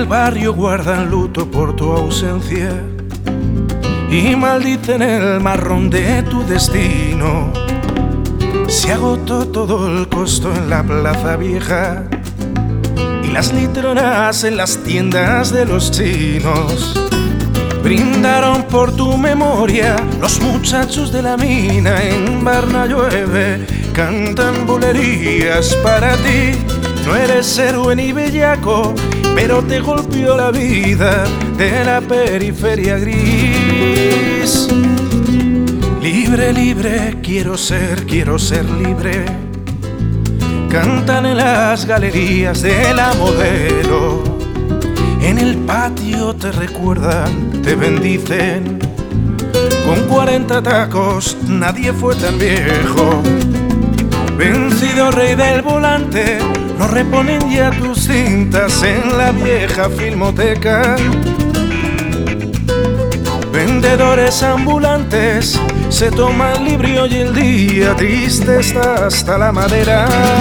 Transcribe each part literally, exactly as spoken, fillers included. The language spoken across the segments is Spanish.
barrio guardan luto por tu ausencia y maldicen el marrón de tu destino. Se agotó todo el costo en la plaza vieja y las litronas en las tiendas de los chinos. Brindaron por tu memoria los muchachos de la mina. En Barna llueve, cantan bulerías para ti. No eres héroe ni bellaco, pero te golpeó la vida de la periferia gris. Libre, libre, quiero ser, quiero ser libre. Cantan en las galerías de la Modelo. En el patio te recuerdan, te bendicen. Con cuarenta tacos nadie fue tan viejo. Vencido rey del volante, no reponen ya tus cintas en la vieja filmoteca. Vendedores ambulantes se toman libre hoy el día, triste está hasta la madera.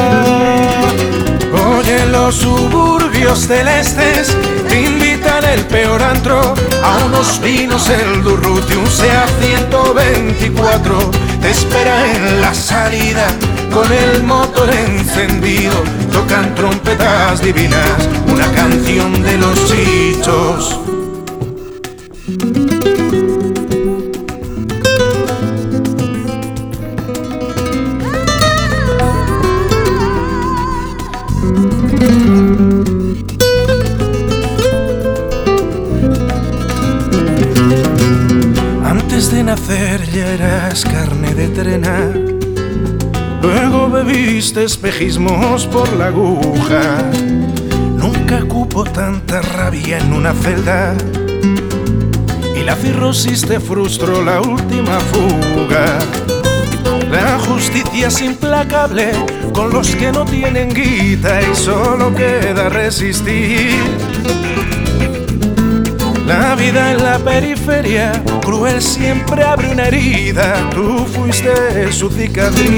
Oye, en los suburbios celestes te invitan el peor antro, a unos vinos el Durruti, un SEAT ciento veinticuatro te espera en la salida con el motor encendido. Tocan trompetas divinas, una canción de los Chichos. Antes de nacer ya eras carne de trena, luego bebiste espejismos por la aguja. Nunca cupo tanta rabia en una celda y la cirrosis te frustró la última fuga. La justicia es implacable con los que no tienen guita y solo queda resistir. La vida en la periferia, cruel, siempre abre una herida. Tú fuiste su cicatriz.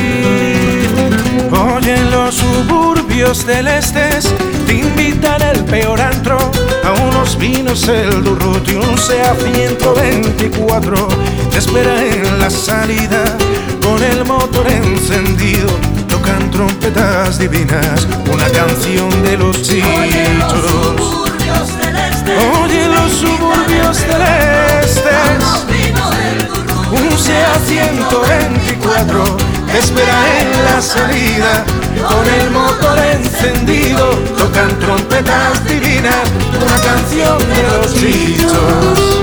Hoy en los suburbios celestes te invitan el peor antro, a unos vinos el Durruti, un SEAT ciento veinticuatro te espera en la salida con el motor encendido. Tocan trompetas divinas, una canción de los Chichos. Oye, en los suburbios celestes un SEAT ciento veinticuatro te espera en la salida con el motor encendido. Tocan trompetas divinas, una canción de los Chichos.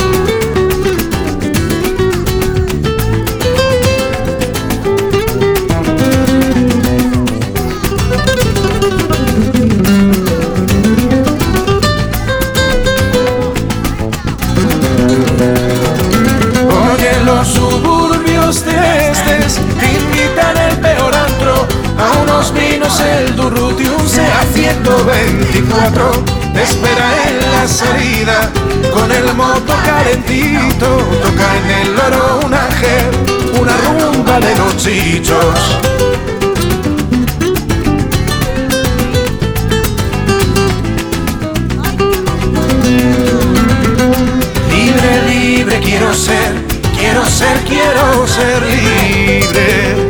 Los suburbios celestes te invitan el peor antro, a unos vinos el Durruti, un SEAT ciento veinticuatro te espera en la salida con el motor calentito. Toca en el loro un ángel, una rumba de los Chichos. Libre, libre quiero ser, quiero ser, quiero ser libre.